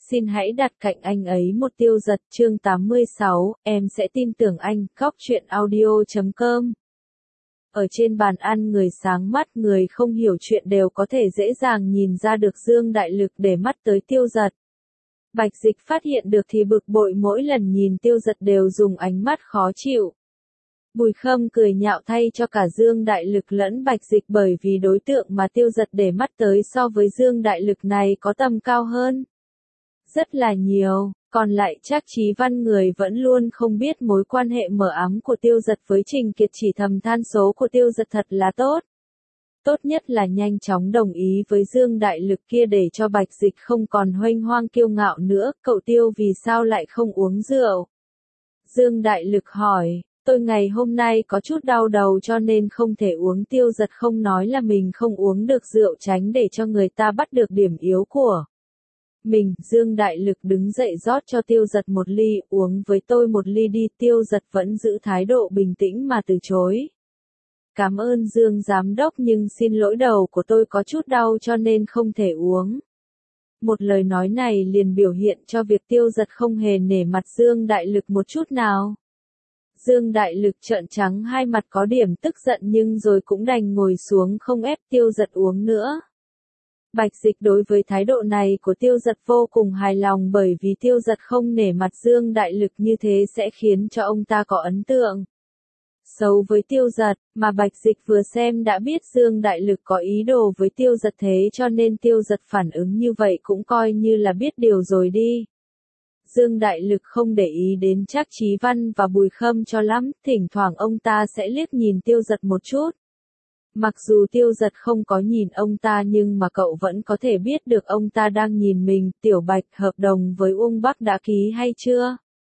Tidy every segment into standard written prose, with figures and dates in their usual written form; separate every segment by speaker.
Speaker 1: xin hãy đặt cạnh anh ấy một Tiêu Dật chương 86, em sẽ tin tưởng anh, góc truyện audio.com. Ở trên bàn ăn người sáng mắt người không hiểu chuyện đều có thể dễ dàng nhìn ra được Dương Đại Lực để mắt tới Tiêu Dật. Bạch Dịch phát hiện được thì bực bội mỗi lần nhìn Tiêu Dật đều dùng ánh mắt khó chịu. Bùi Khâm cười nhạo thay cho cả Dương Đại Lực lẫn Bạch Dịch bởi vì đối tượng mà Tiêu Dật để mắt tới so với Dương Đại Lực này có tầm cao hơn rất là nhiều, còn lại Trác Chí Văn người vẫn luôn không biết mối quan hệ mờ ám của Tiêu Dật với Trình Kiệt chỉ thầm than số của Tiêu Dật thật là tốt. Tốt nhất là nhanh chóng đồng ý với Dương Đại Lực kia để cho Bạch Dịch không còn huênh hoang kiêu ngạo nữa, cậu Tiêu vì sao lại không uống rượu? Dương Đại Lực hỏi, tôi ngày hôm nay có chút đau đầu cho nên không thể uống. Tiêu Dật không nói là mình không uống được rượu tránh để cho người ta bắt được điểm yếu của mình. Dương Đại Lực đứng dậy rót cho Tiêu Dật một ly, uống với tôi một ly đi. Tiêu Dật vẫn giữ thái độ bình tĩnh mà từ chối. Cảm ơn Dương Giám Đốc nhưng xin lỗi đầu của tôi có chút đau cho nên không thể uống. Một lời nói này liền biểu hiện cho việc Tiêu Dật không hề nể mặt Dương Đại Lực một chút nào. Dương Đại Lực trợn trắng hai mặt có điểm tức giận nhưng rồi cũng đành ngồi xuống không ép Tiêu Dật uống nữa. Bạch Dịch đối với thái độ này của Tiêu Dật vô cùng hài lòng bởi vì Tiêu Dật không nể mặt Dương Đại Lực như thế sẽ khiến cho ông ta có ấn tượng xấu với Tiêu Dật, mà Bạch Dịch vừa xem đã biết Dương Đại Lực có ý đồ với Tiêu Dật thế cho nên Tiêu Dật phản ứng như vậy cũng coi như là biết điều rồi đi. Dương Đại Lực không để ý đến Trác Chí Văn và Bùi Khâm cho lắm, thỉnh thoảng ông ta sẽ liếc nhìn Tiêu Dật một chút. Mặc dù Tiêu Dật không có nhìn ông ta nhưng mà cậu vẫn có thể biết được ông ta đang nhìn mình. Tiểu Bạch, hợp đồng với Uông Bắc đã ký hay chưa?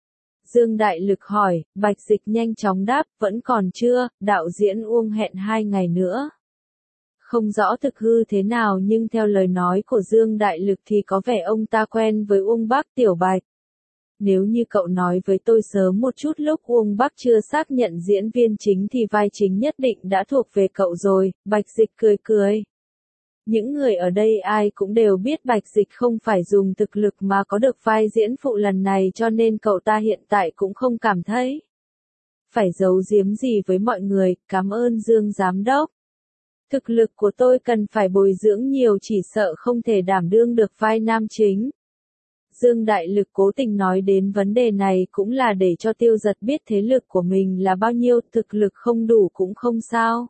Speaker 1: Dương Đại Lực hỏi. Bạch Dịch nhanh chóng đáp, vẫn còn chưa, đạo diễn Uông hẹn 2 ngày nữa. Không rõ thực hư thế nào nhưng theo lời nói của Dương Đại Lực thì có vẻ ông ta quen với Uông Bắc. Tiểu Bạch, nếu như cậu nói với tôi sớm một chút lúc Uông Bắc chưa xác nhận diễn viên chính thì vai chính nhất định đã thuộc về cậu rồi. Bạch Dịch cười cười. Những người ở đây ai cũng đều biết Bạch Dịch không phải dùng thực lực mà có được vai diễn phụ lần này cho nên cậu ta hiện tại cũng không cảm thấy phải giấu giếm gì với mọi người. Cảm ơn Dương Giám Đốc. Thực lực của tôi cần phải bồi dưỡng nhiều chỉ sợ không thể đảm đương được vai nam chính. Dương Đại Lực cố tình nói đến vấn đề này cũng là để cho Tiêu Dật biết thế lực của mình là bao nhiêu, thực lực không đủ cũng không sao.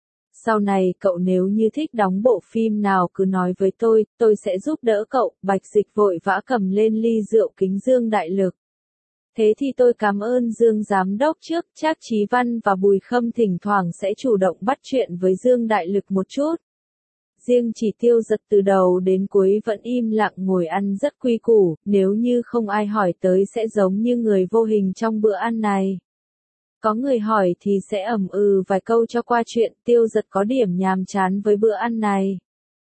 Speaker 1: Sau này cậu nếu như thích đóng bộ phim nào cứ nói với tôi sẽ giúp đỡ cậu. Bạch Dịch vội vã cầm lên ly rượu kính Dương Đại Lực. Thế thì tôi cảm ơn Dương Giám Đốc trước. Trác Chí Văn và Bùi Khâm thỉnh thoảng sẽ chủ động bắt chuyện với Dương Đại Lực một chút. Riêng chỉ Tiêu Dật từ đầu đến cuối vẫn im lặng ngồi ăn rất quy củ, nếu như không ai hỏi tới sẽ giống như người vô hình trong bữa ăn này. Có người hỏi thì sẽ ậm ừ vài câu cho qua chuyện. Tiêu Dật có điểm nhàm chán với bữa ăn này.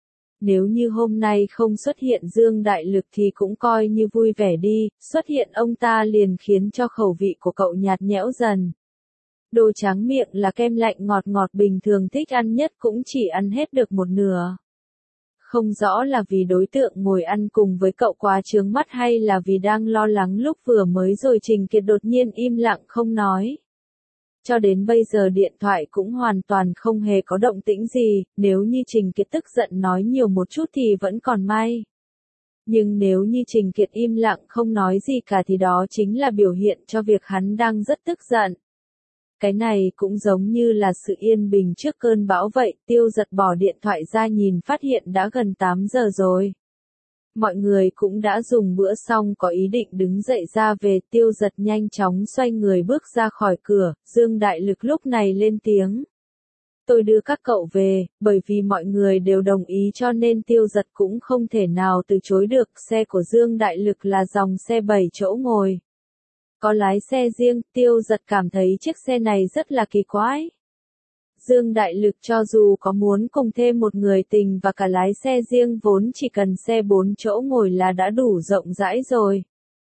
Speaker 1: Nếu như hôm nay không xuất hiện Dương Đại Lực thì cũng coi như vui vẻ đi, xuất hiện ông ta liền khiến cho khẩu vị của cậu nhạt nhẽo dần. Đồ tráng miệng là kem lạnh ngọt ngọt bình thường thích ăn nhất cũng chỉ ăn hết được một nửa. Không rõ là vì đối tượng ngồi ăn cùng với cậu quá chướng mắt hay là vì đang lo lắng lúc vừa mới rồi Trình Kiệt đột nhiên im lặng không nói. Cho đến bây giờ điện thoại cũng hoàn toàn không hề có động tĩnh gì, nếu như Trình Kiệt tức giận nói nhiều một chút thì vẫn còn may. Nhưng nếu như Trình Kiệt im lặng không nói gì cả thì đó chính là biểu hiện cho việc hắn đang rất tức giận. Cái này cũng giống như là sự yên bình trước cơn bão vậy. Tiêu Dật bỏ điện thoại ra nhìn phát hiện đã gần 8 giờ rồi. Mọi người cũng đã dùng bữa xong có ý định đứng dậy ra về. Tiêu Dật nhanh chóng xoay người bước ra khỏi cửa. Dương Đại Lực lúc này lên tiếng. Tôi đưa các cậu về, bởi vì mọi người đều đồng ý cho nên Tiêu Dật cũng không thể nào từ chối được. Xe của Dương Đại Lực là dòng xe 7 chỗ ngồi. Có lái xe riêng, Tiêu Dật cảm thấy chiếc xe này rất là kỳ quái. Dương Đại Lực cho dù có muốn cùng thêm một người tình và cả lái xe riêng vốn chỉ cần xe 4 chỗ ngồi là đã đủ rộng rãi rồi.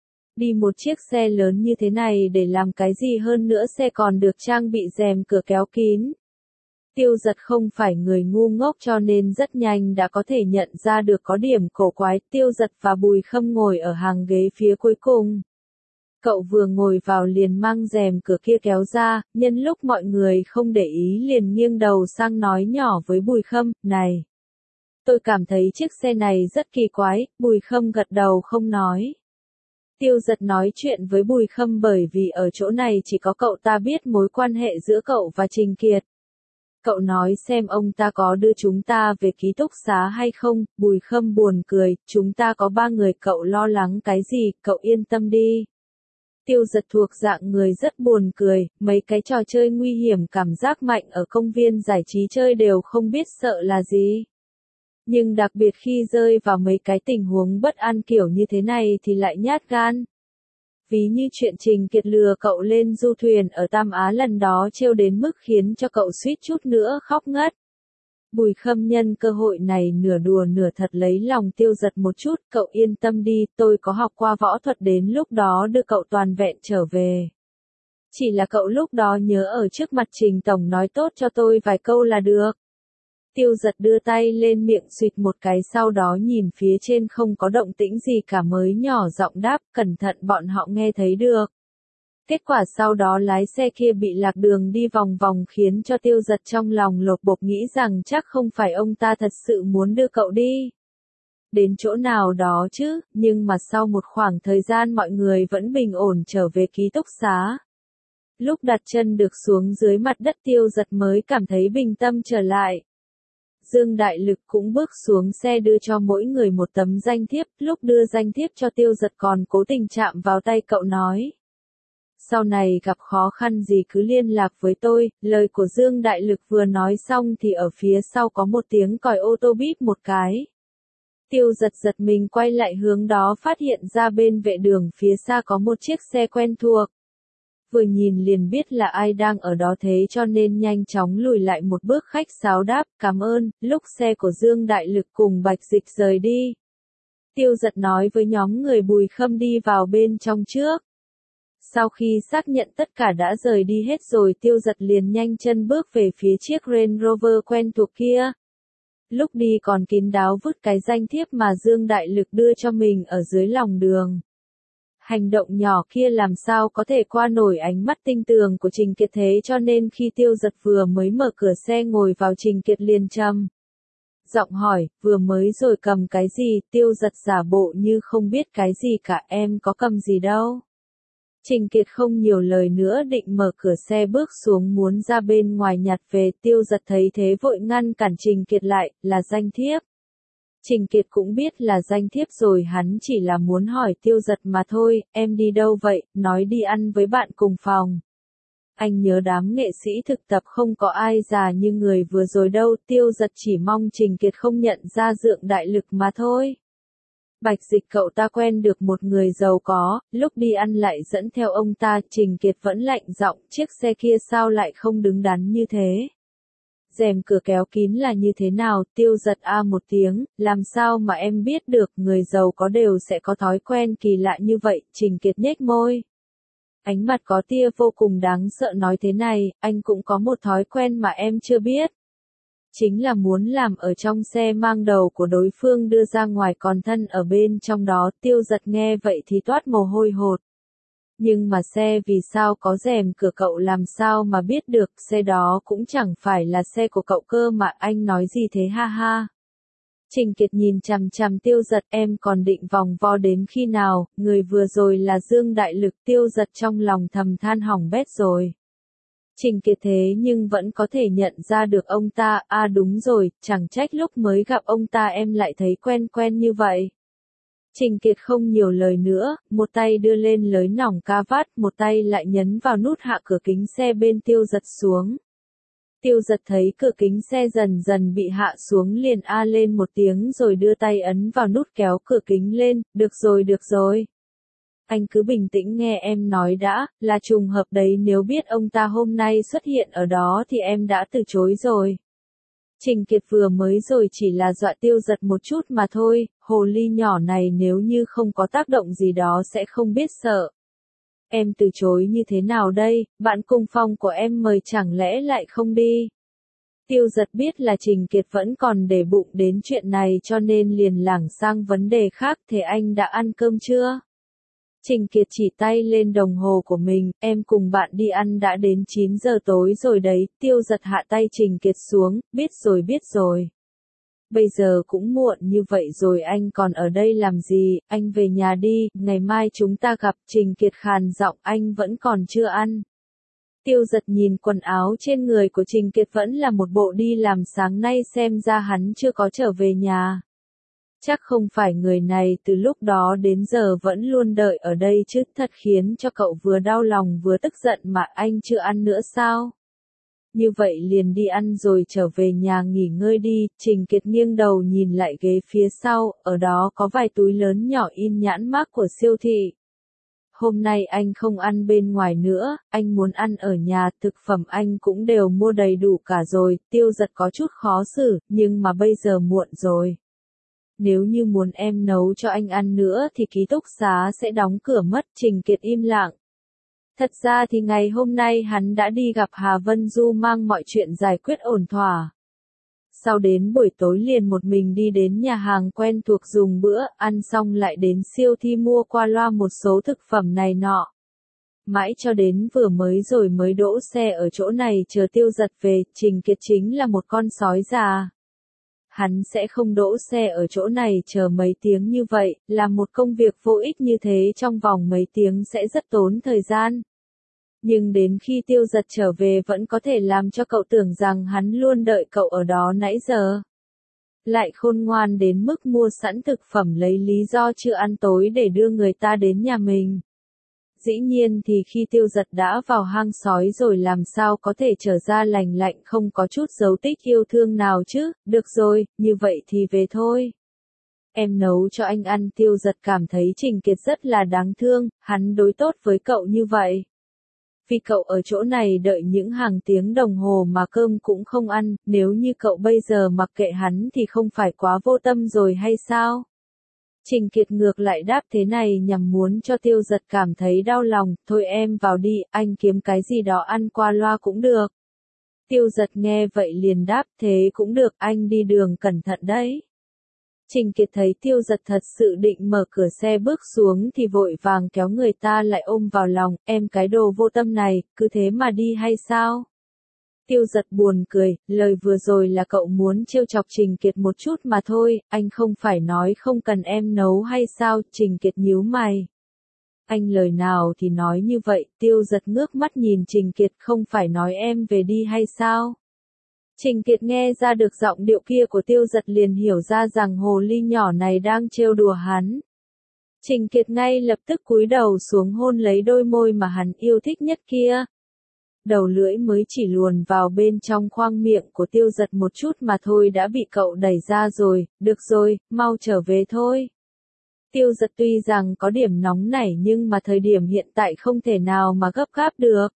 Speaker 1: Đi một chiếc xe lớn như thế này để làm cái gì hơn nữa, xe còn được trang bị rèm cửa kéo kín. Tiêu Giật không phải người ngu ngốc cho nên rất nhanh đã có thể nhận ra được có điểm cổ quái. Tiêu Giật và Bùi Khâm ngồi ở hàng ghế phía cuối cùng. Cậu vừa ngồi vào liền mang rèm cửa kia kéo ra, nhân lúc mọi người không để ý liền nghiêng đầu sang nói nhỏ với Bùi Khâm, này. Tôi cảm thấy chiếc xe này rất kỳ quái, Bùi Khâm gật đầu không nói. Tiêu Giật nói chuyện với Bùi Khâm bởi vì ở chỗ này chỉ có cậu ta biết mối quan hệ giữa cậu và Trình Kiệt. Cậu nói xem ông ta có đưa chúng ta về ký túc xá hay không, Bùi Khâm buồn cười, chúng ta có 3 người, cậu lo lắng cái gì, cậu yên tâm đi. Tiêu Giật thuộc dạng người rất buồn cười, mấy cái trò chơi nguy hiểm cảm giác mạnh ở công viên giải trí chơi đều không biết sợ là gì. Nhưng đặc biệt khi rơi vào mấy cái tình huống bất an kiểu như thế này thì lại nhát gan. Ví như chuyện Trình Kiệt lừa cậu lên du thuyền ở Tam Á lần đó trêu đến mức khiến cho cậu suýt chút nữa khóc ngất. Bùi Khâm nhân cơ hội này nửa đùa nửa thật lấy lòng Tiêu Giật một chút, cậu yên tâm đi, tôi có học qua võ thuật đến lúc đó đưa cậu toàn vẹn trở về. Chỉ là cậu lúc đó nhớ ở trước mặt Trình Tổng nói tốt cho tôi vài câu là được. Tiêu Giật đưa tay lên miệng xịt một cái sau đó nhìn phía trên không có động tĩnh gì cả mới nhỏ giọng đáp, cẩn thận bọn họ nghe thấy được. Kết quả sau đó lái xe kia bị lạc đường đi vòng vòng khiến cho Tiêu Giật trong lòng lột bột nghĩ rằng chắc không phải ông ta thật sự muốn đưa cậu đi đến chỗ nào đó chứ, nhưng mà sau một khoảng thời gian mọi người vẫn bình ổn trở về ký túc xá. Lúc đặt chân được xuống dưới mặt đất Tiêu Giật mới cảm thấy bình tâm trở lại. Dương Đại Lực cũng bước xuống xe đưa cho mỗi người một tấm danh thiếp, lúc đưa danh thiếp cho Tiêu Giật còn cố tình chạm vào tay cậu nói. Sau này gặp khó khăn gì cứ liên lạc với tôi, lời của Dương Đại Lực vừa nói xong thì ở phía sau có một tiếng còi ô tô bíp một cái. Tiêu Giật giật mình quay lại hướng đó phát hiện ra bên vệ đường phía xa có một chiếc xe quen thuộc. Vừa nhìn liền biết là ai đang ở đó thế cho nên nhanh chóng lùi lại một bước khách sáo đáp, cảm ơn, lúc xe của Dương Đại Lực cùng Bạch Dịch rời đi. Tiêu Giật nói với nhóm người Bùi Khâm đi vào bên trong trước. Sau khi xác nhận tất cả đã rời đi hết rồi Tiêu Giật liền nhanh chân bước về phía chiếc Range Rover quen thuộc kia. Lúc đi còn kín đáo vứt cái danh thiếp mà Dương Đại Lực đưa cho mình ở dưới lòng đường. Hành động nhỏ kia làm sao có thể qua nổi ánh mắt tinh tường của Trình Kiệt thế cho nên khi Tiêu Giật vừa mới mở cửa xe ngồi vào Trình Kiệt liền trầm giọng hỏi, vừa mới rồi cầm cái gì, Tiêu Giật giả bộ như không biết cái gì cả, em có cầm gì đâu. Trình Kiệt không nhiều lời nữa định mở cửa xe bước xuống muốn ra bên ngoài nhặt về, Tiêu Giật thấy thế vội ngăn cản Trình Kiệt lại, là danh thiếp. Trình Kiệt cũng biết là danh thiếp rồi hắn chỉ là muốn hỏi Tiêu Giật mà thôi, em đi đâu vậy, nói đi ăn với bạn cùng phòng. Anh nhớ đám nghệ sĩ thực tập không có ai già như người vừa rồi đâu, Tiêu Giật chỉ mong Trình Kiệt không nhận ra Dương Đại Lực mà thôi. Bạch Dịch cậu ta quen được một người giàu có, lúc đi ăn lại dẫn theo ông ta, Trình Kiệt vẫn lạnh giọng, chiếc xe kia sao lại không đứng đắn như thế. Rèm cửa kéo kín là như thế nào, Tiêu Giật a một tiếng, làm sao mà em biết được, người giàu có đều sẽ có thói quen kỳ lạ như vậy, Trình Kiệt nhếch môi. Ánh mặt có tia vô cùng đáng sợ nói thế này, anh cũng có một thói quen mà em chưa biết. Chính là muốn làm ở trong xe mang đầu của đối phương đưa ra ngoài còn thân ở bên trong đó, Tiêu Giật nghe vậy thì toát mồ hôi hột. Nhưng mà xe vì sao có rèm cửa cậu làm sao mà biết được, xe đó cũng chẳng phải là xe của cậu cơ mà, anh nói gì thế ha ha. Trình Kiệt nhìn chằm chằm Tiêu Giật, em còn định vòng vo đến khi nào, người vừa rồi là Dương Đại Lực, Tiêu Giật trong lòng thầm than hỏng bét rồi. Trình Kiệt thế nhưng vẫn có thể nhận ra được ông ta, đúng rồi, chẳng trách lúc mới gặp ông ta em lại thấy quen quen như vậy. Trình Kiệt không nhiều lời nữa, một tay đưa lên lưới nòng ca vát, một tay lại nhấn vào nút hạ cửa kính xe bên Tiêu Giật xuống. Tiêu Giật thấy cửa kính xe dần dần bị hạ xuống liền lên một tiếng rồi đưa tay ấn vào nút kéo cửa kính lên, được rồi. Anh cứ bình tĩnh nghe em nói đã, là trùng hợp đấy, nếu biết ông ta hôm nay xuất hiện ở đó thì em đã từ chối rồi. Trình Kiệt vừa mới rồi chỉ là dọa Tiêu Giật một chút mà thôi, hồ ly nhỏ này nếu như không có tác động gì đó sẽ không biết sợ. Em từ chối như thế nào đây, bạn cùng phòng của em mời chẳng lẽ lại không đi. Tiêu Giật biết là Trình Kiệt vẫn còn để bụng đến chuyện này cho nên liền lảng sang vấn đề khác, thế anh đã ăn cơm chưa? Trình Kiệt chỉ tay lên đồng hồ của mình, em cùng bạn đi ăn đã đến 9 giờ tối rồi đấy. Tiêu Giật hạ tay Trình Kiệt xuống, biết rồi. Bây giờ cũng muộn như vậy rồi anh còn ở đây làm gì, anh về nhà đi, ngày mai chúng ta gặp. Trình Kiệt khàn giọng, anh vẫn còn chưa ăn. Tiêu Giật nhìn quần áo trên người của Trình Kiệt vẫn là một bộ đi làm sáng nay, xem ra hắn chưa có trở về nhà. Chắc không phải người này từ lúc đó đến giờ vẫn luôn đợi ở đây chứ, thật khiến cho cậu vừa đau lòng vừa tức giận. Mà anh chưa ăn nữa sao? Như vậy liền đi ăn rồi trở về nhà nghỉ ngơi đi. Trình Kiệt nghiêng đầu nhìn lại ghế phía sau, ở đó có vài túi lớn nhỏ in nhãn mác của siêu thị. Hôm nay anh không ăn bên ngoài nữa, anh muốn ăn ở nhà, thực phẩm anh cũng đều mua đầy đủ cả rồi. Tiêu Giật có chút khó xử, nhưng mà bây giờ muộn rồi. Nếu như muốn em nấu cho anh ăn nữa thì ký túc xá sẽ đóng cửa mất. Trình Kiệt im lặng. Thật ra thì ngày hôm nay hắn đã đi gặp Hà Vân Du mang mọi chuyện giải quyết ổn thỏa. Sau đến buổi tối liền một mình đi đến nhà hàng quen thuộc dùng bữa, ăn xong lại đến siêu thị mua qua loa một số thực phẩm này nọ. Mãi cho đến vừa mới rồi mới đỗ xe ở chỗ này chờ Tiêu Giật về. Trình Kiệt chính là một con sói già. Hắn sẽ không đỗ xe ở chỗ này chờ mấy tiếng như vậy, làm một công việc vô ích như thế trong vòng mấy tiếng sẽ rất tốn thời gian. Nhưng đến khi Tiêu Giật trở về vẫn có thể làm cho cậu tưởng rằng hắn luôn đợi cậu ở đó nãy giờ. Lại khôn ngoan đến mức mua sẵn thực phẩm lấy lý do chưa ăn tối để đưa người ta đến nhà mình. Dĩ nhiên thì khi Tiêu Giật đã vào hang sói rồi làm sao có thể trở ra lành lạnh không có chút dấu tích yêu thương nào chứ. Được rồi, như vậy thì về thôi. Em nấu cho anh ăn. Tiêu Giật cảm thấy Trình Kiệt rất là đáng thương, hắn đối tốt với cậu như vậy. Vì cậu ở chỗ này đợi những hàng tiếng đồng hồ mà cơm cũng không ăn, nếu như cậu bây giờ mặc kệ hắn thì không phải quá vô tâm rồi hay sao? Trình Kiệt ngược lại đáp thế này nhằm muốn cho Tiêu Giật cảm thấy đau lòng. Thôi em vào đi, anh kiếm cái gì đó ăn qua loa cũng được. Tiêu Giật nghe vậy liền đáp, thế cũng được, anh đi đường cẩn thận đấy. Trình Kiệt thấy Tiêu Giật thật sự định mở cửa xe bước xuống thì vội vàng kéo người ta lại ôm vào lòng, em cái đồ vô tâm này, cứ thế mà đi hay sao? Tiêu Giật buồn cười, lời vừa rồi là cậu muốn trêu chọc Trình Kiệt một chút mà thôi, anh không phải nói không cần em nấu hay sao? Trình Kiệt nhíu mày. Anh lời nào thì nói như vậy. Tiêu Giật ngước mắt nhìn Trình Kiệt, không phải nói em về đi hay sao? Trình Kiệt nghe ra được giọng điệu kia của Tiêu Giật liền hiểu ra rằng hồ ly nhỏ này đang trêu đùa hắn. Trình Kiệt ngay lập tức cúi đầu xuống hôn lấy đôi môi mà hắn yêu thích nhất kia. Đầu lưỡi mới chỉ luồn vào bên trong khoang miệng của Tiêu Giật một chút mà thôi đã bị cậu đẩy ra rồi. Được rồi, mau trở về thôi. Tiêu Giật tuy rằng có điểm nóng nảy nhưng mà thời điểm hiện tại không thể nào mà gấp gáp được.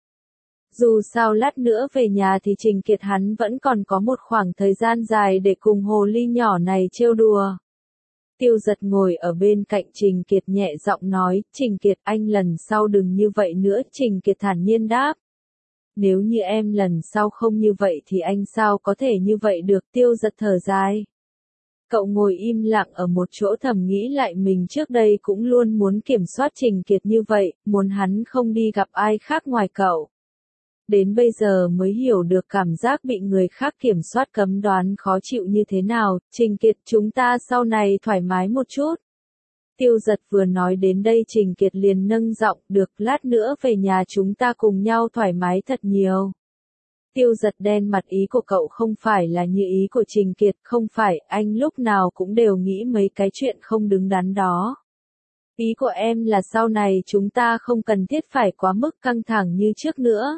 Speaker 1: Dù sao lát nữa về nhà thì Trình Kiệt hắn vẫn còn có một khoảng thời gian dài để cùng hồ ly nhỏ này trêu đùa. Tiêu Giật ngồi ở bên cạnh Trình Kiệt nhẹ giọng nói, Trình Kiệt anh lần sau đừng như vậy nữa. Trình Kiệt thản nhiên đáp. Nếu như em lần sau không như vậy thì anh sao có thể như vậy được? Tiêu Giật thở dài. Cậu ngồi im lặng ở một chỗ thầm nghĩ lại mình trước đây cũng luôn muốn kiểm soát Trình Kiệt như vậy, muốn hắn không đi gặp ai khác ngoài cậu. Đến bây giờ mới hiểu được cảm giác bị người khác kiểm soát cấm đoán khó chịu như thế nào. Trình Kiệt chúng ta sau này thoải mái một chút. Tiêu Giật vừa nói đến đây Trình Kiệt liền nâng giọng, được lát nữa về nhà chúng ta cùng nhau thoải mái thật nhiều. Tiêu Giật đen mặt, ý của cậu không phải là như ý của Trình Kiệt, không phải, anh lúc nào cũng đều nghĩ mấy cái chuyện không đứng đắn đó. Ý của em là sau này chúng ta không cần thiết phải quá mức căng thẳng như trước nữa.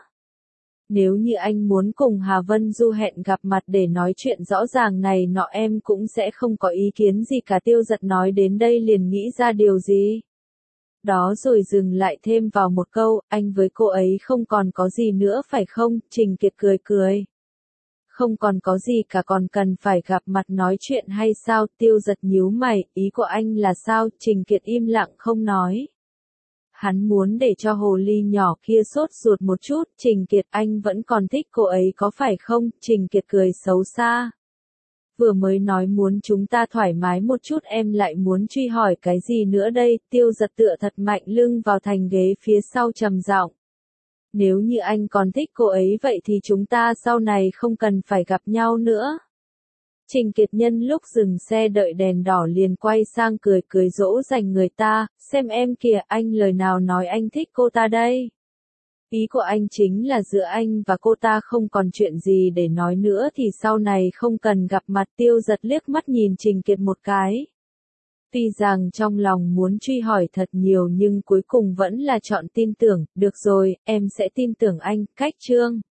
Speaker 1: Nếu như anh muốn cùng Hà Vân Du hẹn gặp mặt để nói chuyện rõ ràng này nọ em cũng sẽ không có ý kiến gì cả. Tiêu Giật nói đến đây liền nghĩ ra điều gì. Đó rồi dừng lại thêm vào một câu, anh với cô ấy không còn có gì nữa phải không? Trình Kiệt cười cười. Không còn có gì cả, còn cần phải gặp mặt nói chuyện hay sao? Tiêu Giật nhíu mày, ý của anh là sao? Trình Kiệt im lặng không nói. hắn muốn để cho hồ ly nhỏ kia sốt ruột một chút, Trình Kiệt anh vẫn còn thích cô ấy có phải không? Trình Kiệt cười xấu xa. Vừa mới nói muốn chúng ta thoải mái một chút em lại muốn truy hỏi cái gì nữa đây? Tiêu Giật tựa thật mạnh lưng vào thành ghế phía sau trầm giọng. Nếu như anh còn thích cô ấy vậy thì chúng ta sau này không cần phải gặp nhau nữa. Trình Kiệt nhân lúc dừng xe đợi đèn đỏ liền quay sang cười dỗ dành người ta, xem em kìa anh lời nào nói anh thích cô ta đây. Ý của anh chính là giữa anh và cô ta không còn chuyện gì để nói nữa thì sau này không cần gặp mặt. Tiêu Giật liếc mắt nhìn Trình Kiệt một cái. Tuy rằng trong lòng muốn truy hỏi thật nhiều nhưng cuối cùng vẫn là chọn tin tưởng, được rồi, em sẽ tin tưởng anh, cách chương.